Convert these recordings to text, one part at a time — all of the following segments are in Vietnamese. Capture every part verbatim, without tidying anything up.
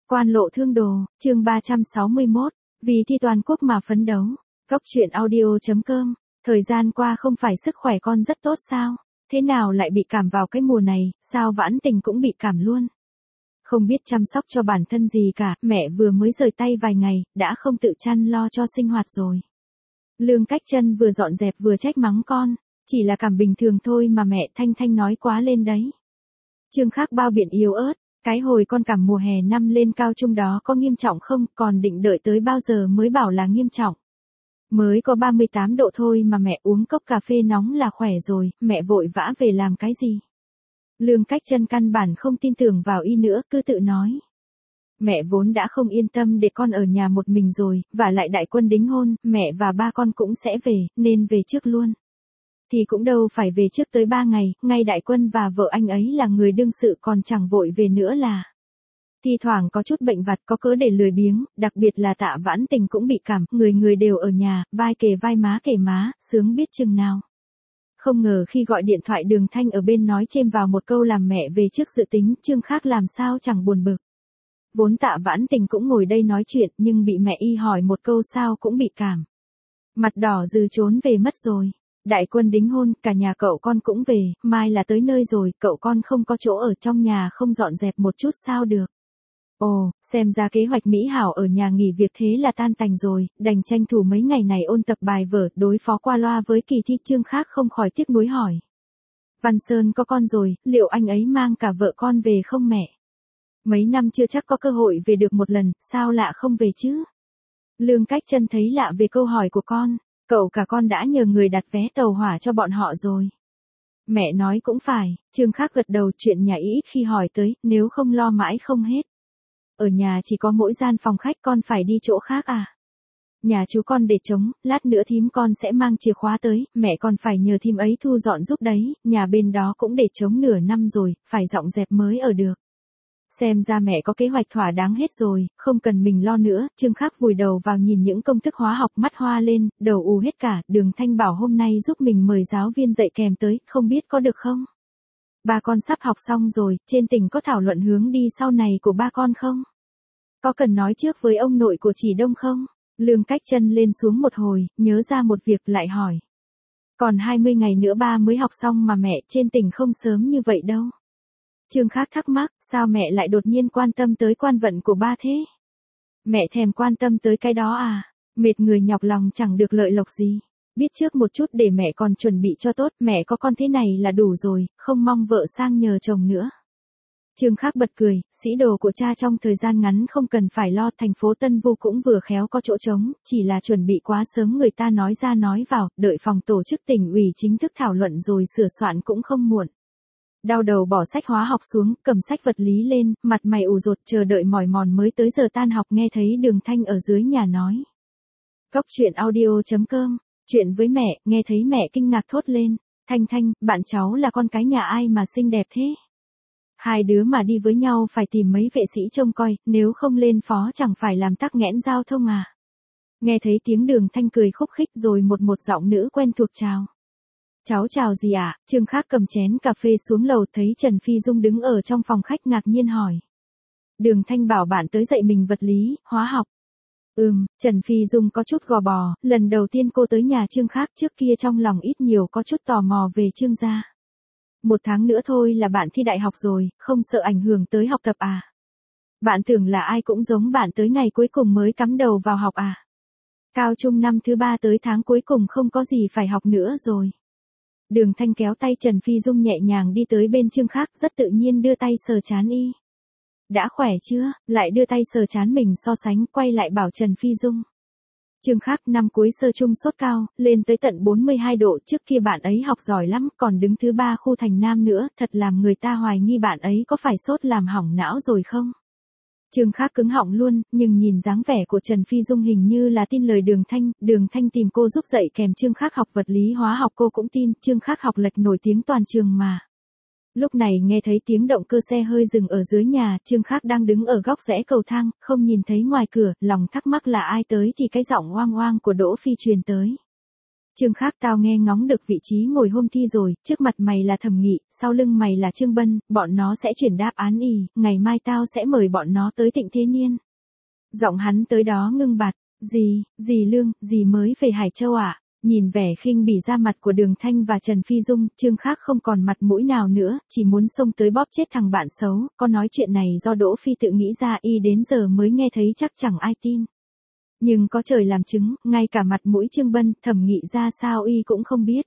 Quan lộ thương đồ, chương ba trăm sáu mươi mốt, vì thi toàn quốc mà phấn đấu. Góc truyện audio chấm com, thời gian qua không phải sức khỏe con rất tốt sao? Thế nào lại bị cảm vào cái mùa này, sao Vãn Tình cũng bị cảm luôn? Không biết chăm sóc cho bản thân gì cả, mẹ vừa mới rời tay vài ngày, đã không tự chăm lo cho sinh hoạt rồi. Lương Cách Trân vừa dọn dẹp vừa trách mắng con, chỉ là cảm bình thường thôi mà mẹ Thanh Thanh nói quá lên đấy. Trương Khắc bao biện yếu ớt, cái hồi con cảm mùa hè năm lên cao trung đó có nghiêm trọng không, còn định đợi tới bao giờ mới bảo là nghiêm trọng. Mới có ba mươi tám độ thôi mà mẹ uống cốc cà phê nóng là khỏe rồi, mẹ vội vã về làm cái gì? Lương Cách Trân căn bản không tin tưởng vào y nữa, cứ tự nói. Mẹ vốn đã không yên tâm để con ở nhà một mình rồi, và lại đại quân đính hôn, mẹ và ba con cũng sẽ về, nên về trước luôn. Thì cũng đâu phải về trước tới ba ngày, ngay đại quân và vợ anh ấy là người đương sự còn chẳng vội về nữa là. Thi thoảng có chút bệnh vặt có cớ để lười biếng, đặc biệt là Tạ Vãn Tình cũng bị cảm, người người đều ở nhà, vai kề vai má kề má, sướng biết chừng nào. Không ngờ khi gọi điện thoại Đường Thanh ở bên nói chêm vào một câu làm mẹ về trước dự tính, Trương Khắc làm sao chẳng buồn bực. Vốn Tạ Vãn Tình cũng ngồi đây nói chuyện, nhưng bị mẹ y hỏi một câu sao cũng bị cảm. Mặt đỏ dừ trốn về mất rồi. Đại quân đính hôn, cả nhà cậu con cũng về, mai là tới nơi rồi, cậu con không có chỗ ở trong nhà không dọn dẹp một chút sao được. Ồ, xem ra kế hoạch mỹ hảo ở nhà nghỉ việc thế là tan tành rồi, đành tranh thủ mấy ngày này ôn tập bài vở, đối phó qua loa với kỳ thi. Trương Khắc không khỏi tiếc nuối hỏi. Văn Sơn có con rồi, liệu anh ấy mang cả vợ con về không mẹ? Mấy năm chưa chắc có cơ hội về được một lần, sao lạ không về chứ? Lương Cách Trân thấy lạ về câu hỏi của con. Cậu cả con đã nhờ người đặt vé tàu hỏa cho bọn họ rồi. Mẹ nói cũng phải, Trương Khắc gật đầu, chuyện nhà ít khi hỏi tới, nếu không lo mãi không hết. Ở nhà chỉ có mỗi gian phòng khách, con phải đi chỗ khác à? Nhà chú con để trống, lát nữa thím con sẽ mang chìa khóa tới, mẹ con phải nhờ thím ấy thu dọn giúp đấy, nhà bên đó cũng để trống nửa năm rồi, phải dọn dẹp mới ở được. Xem ra mẹ có kế hoạch thỏa đáng hết rồi, không cần mình lo nữa. Trương Khắc vùi đầu vào nhìn những công thức hóa học, mắt hoa lên, đầu ù hết cả. Đường Thanh bảo hôm nay giúp mình mời giáo viên dạy kèm tới, không biết có được không? Ba con sắp học xong rồi, trên tỉnh có thảo luận hướng đi sau này của ba con không? Có cần nói trước với ông nội của chị Đông không? Lương Cách Trân lên xuống một hồi, nhớ ra một việc lại hỏi. Còn hai mươi ngày nữa ba mới học xong mà mẹ, trên tỉnh không sớm như vậy đâu. Trương Khắc thắc mắc, sao mẹ lại đột nhiên quan tâm tới quan vận của ba thế? Mẹ thèm quan tâm tới cái đó à? Mệt người nhọc lòng chẳng được lợi lộc gì. Biết trước một chút để mẹ còn chuẩn bị cho tốt, mẹ có con thế này là đủ rồi, không mong vợ sang nhờ chồng nữa. Trương Khắc bật cười, sĩ đồ của cha trong thời gian ngắn không cần phải lo, thành phố Tân Vu cũng vừa khéo có chỗ trống, chỉ là chuẩn bị quá sớm người ta nói ra nói vào, đợi phòng tổ chức tỉnh ủy chính thức thảo luận rồi sửa soạn cũng không muộn. Đau đầu bỏ sách hóa học xuống, cầm sách vật lý lên, mặt mày ủ rột chờ đợi mỏi mòn mới tới giờ tan học, nghe thấy Đường Thanh ở dưới nhà nói. Góc truyện audio chấm com, chuyện với mẹ, nghe thấy mẹ kinh ngạc thốt lên. Thanh Thanh, bạn cháu là con cái nhà ai mà xinh đẹp thế? Hai đứa mà đi với nhau phải tìm mấy vệ sĩ trông coi, nếu không lên phó chẳng phải làm tắc nghẽn giao thông à? Nghe thấy tiếng Đường Thanh cười khúc khích rồi một một giọng nữ quen thuộc chào. Cháu chào gì ạ? À? Trương Khắc cầm chén cà phê xuống lầu thấy Trần Phi Dung đứng ở trong phòng khách ngạc nhiên hỏi. Đường Thanh bảo bạn tới dạy mình vật lý, hóa học. Ừm, Trần Phi Dung có chút gò bò, lần đầu tiên cô tới nhà Trương Khắc, trước kia trong lòng ít nhiều có chút tò mò về Trương gia. Một tháng nữa thôi là bạn thi đại học rồi, không sợ ảnh hưởng tới học tập à? Bạn tưởng là ai cũng giống bạn tới ngày cuối cùng mới cắm đầu vào học à? Cao trung năm thứ ba tới tháng cuối cùng không có gì phải học nữa rồi. Đường Thanh kéo tay Trần Phi Dung nhẹ nhàng đi tới bên Trương Khắc, rất tự nhiên đưa tay sờ trán y. Đã khỏe chưa? Lại đưa tay sờ trán mình so sánh, quay lại bảo Trần Phi Dung. Trương Khắc năm cuối sơ trung sốt cao, lên tới tận bốn mươi hai độ, trước kia bạn ấy học giỏi lắm, còn đứng thứ ba khu thành Nam nữa, thật làm người ta hoài nghi bạn ấy có phải sốt làm hỏng não rồi không? Trương Khắc cứng họng luôn, nhưng nhìn dáng vẻ của Trần Phi Dung hình như là tin lời Đường Thanh, Đường Thanh tìm cô giúp dạy kèm Trương Khắc học vật lý hóa học cô cũng tin, Trương Khắc học lệch nổi tiếng toàn trường mà. Lúc này nghe thấy tiếng động cơ xe hơi dừng ở dưới nhà, Trương Khắc đang đứng ở góc rẽ cầu thang, không nhìn thấy ngoài cửa, lòng thắc mắc là ai tới thì cái giọng oang oang của Đỗ Phi truyền tới. Trương Khác tao nghe ngóng được vị trí ngồi hôm thi rồi, trước mặt mày là Thẩm Nghị, sau lưng mày là Trương Bân, bọn nó sẽ chuyển đáp án ì, ngày mai tao sẽ mời bọn nó tới Tịnh Thế Niên. Giọng hắn tới đó ngưng bặt, gì, gì Lương, gì mới về Hải Châu à? Nhìn vẻ khinh bỉ ra mặt của Đường Thanh và Trần Phi Dung, Trương Khác không còn mặt mũi nào nữa, chỉ muốn xông tới bóp chết thằng bạn xấu, có nói chuyện này do Đỗ Phi tự nghĩ ra y đến giờ mới nghe thấy chắc chẳng ai tin. Nhưng có trời làm chứng, ngay cả mặt mũi Trương Bân, Thẩm Nghị ra sao y cũng không biết.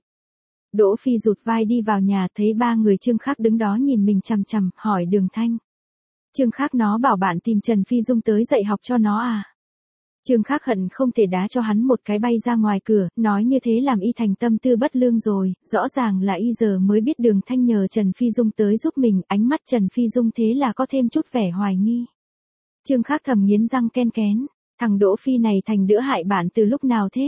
Đỗ Phi rụt vai đi vào nhà thấy ba người Trương Khác đứng đó nhìn mình chằm chằm, hỏi Đường Thanh. Trương Khác nó bảo bạn tìm Trần Phi Dung tới dạy học cho nó à? Trương Khác hận không thể đá cho hắn một cái bay ra ngoài cửa, nói như thế làm y thành tâm tư bất lương rồi, rõ ràng là y giờ mới biết Đường Thanh nhờ Trần Phi Dung tới giúp mình, ánh mắt Trần Phi Dung thế là có thêm chút vẻ hoài nghi. Trương Khác thầm nghiến răng ken kén, thằng Đỗ Phi này thành đứa hại bạn từ lúc nào thế?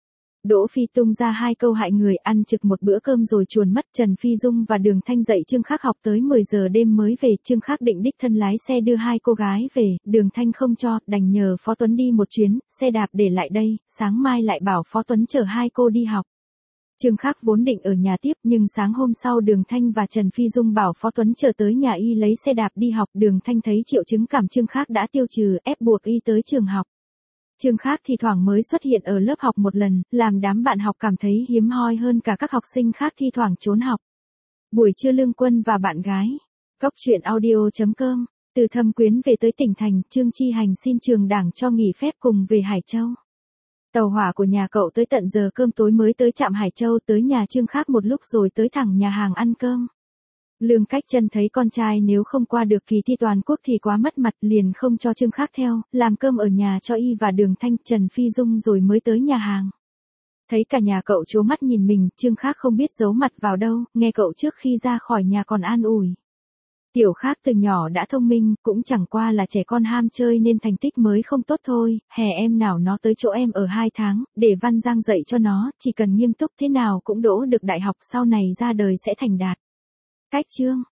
Đỗ Phi tung ra hai câu hại người, ăn trực một bữa cơm rồi chuồn mất. Trần Phi Dung và Đường Thanh dạy Trương Khác học tới mười giờ đêm mới về. Trương Khác định đích thân lái xe đưa hai cô gái về, Đường Thanh không cho, đành nhờ Phó Tuấn đi một chuyến, xe đạp để lại đây, sáng mai lại bảo Phó Tuấn chở hai cô đi học. Trương Khác vốn định ở nhà tiếp, nhưng sáng hôm sau Đường Thanh và Trần Phi Dung bảo Phó Tuấn chở tới nhà y lấy xe đạp đi học. Đường Thanh thấy triệu chứng cảm Trương Khác đã tiêu trừ, ép buộc y tới trường học. Trương Khác thì thoảng mới xuất hiện ở lớp học một lần, làm đám bạn học cảm thấy hiếm hoi hơn cả các học sinh khác thi thoảng trốn học. Buổi trưa Lương Quân và bạn gái. Góc truyện audio chấm com. Từ Thâm Quyến về tới tỉnh thành, Trương Chi Hành xin trường đảng cho nghỉ phép cùng về Hải Châu. Tàu hỏa của nhà cậu tới tận giờ cơm tối mới tới trạm Hải Châu, tới nhà Trương Khác một lúc rồi tới thẳng nhà hàng ăn cơm. Lương Cách Chân thấy con trai nếu không qua được kỳ thi toàn quốc thì quá mất mặt, liền không cho Trương Khác theo, làm cơm ở nhà cho y và Đường Thanh, Trần Phi Dung rồi mới tới nhà hàng. Thấy cả nhà cậu trố mắt nhìn mình, Trương Khác không biết giấu mặt vào đâu, nghe cậu trước khi ra khỏi nhà còn an ủi. Tiểu Khác từ nhỏ đã thông minh, cũng chẳng qua là trẻ con ham chơi nên thành tích mới không tốt thôi, hè em nào nó tới chỗ em ở hai tháng, để Văn Giang dạy cho nó, chỉ cần nghiêm túc thế nào cũng đỗ được đại học, sau này ra đời sẽ thành đạt. Cách chương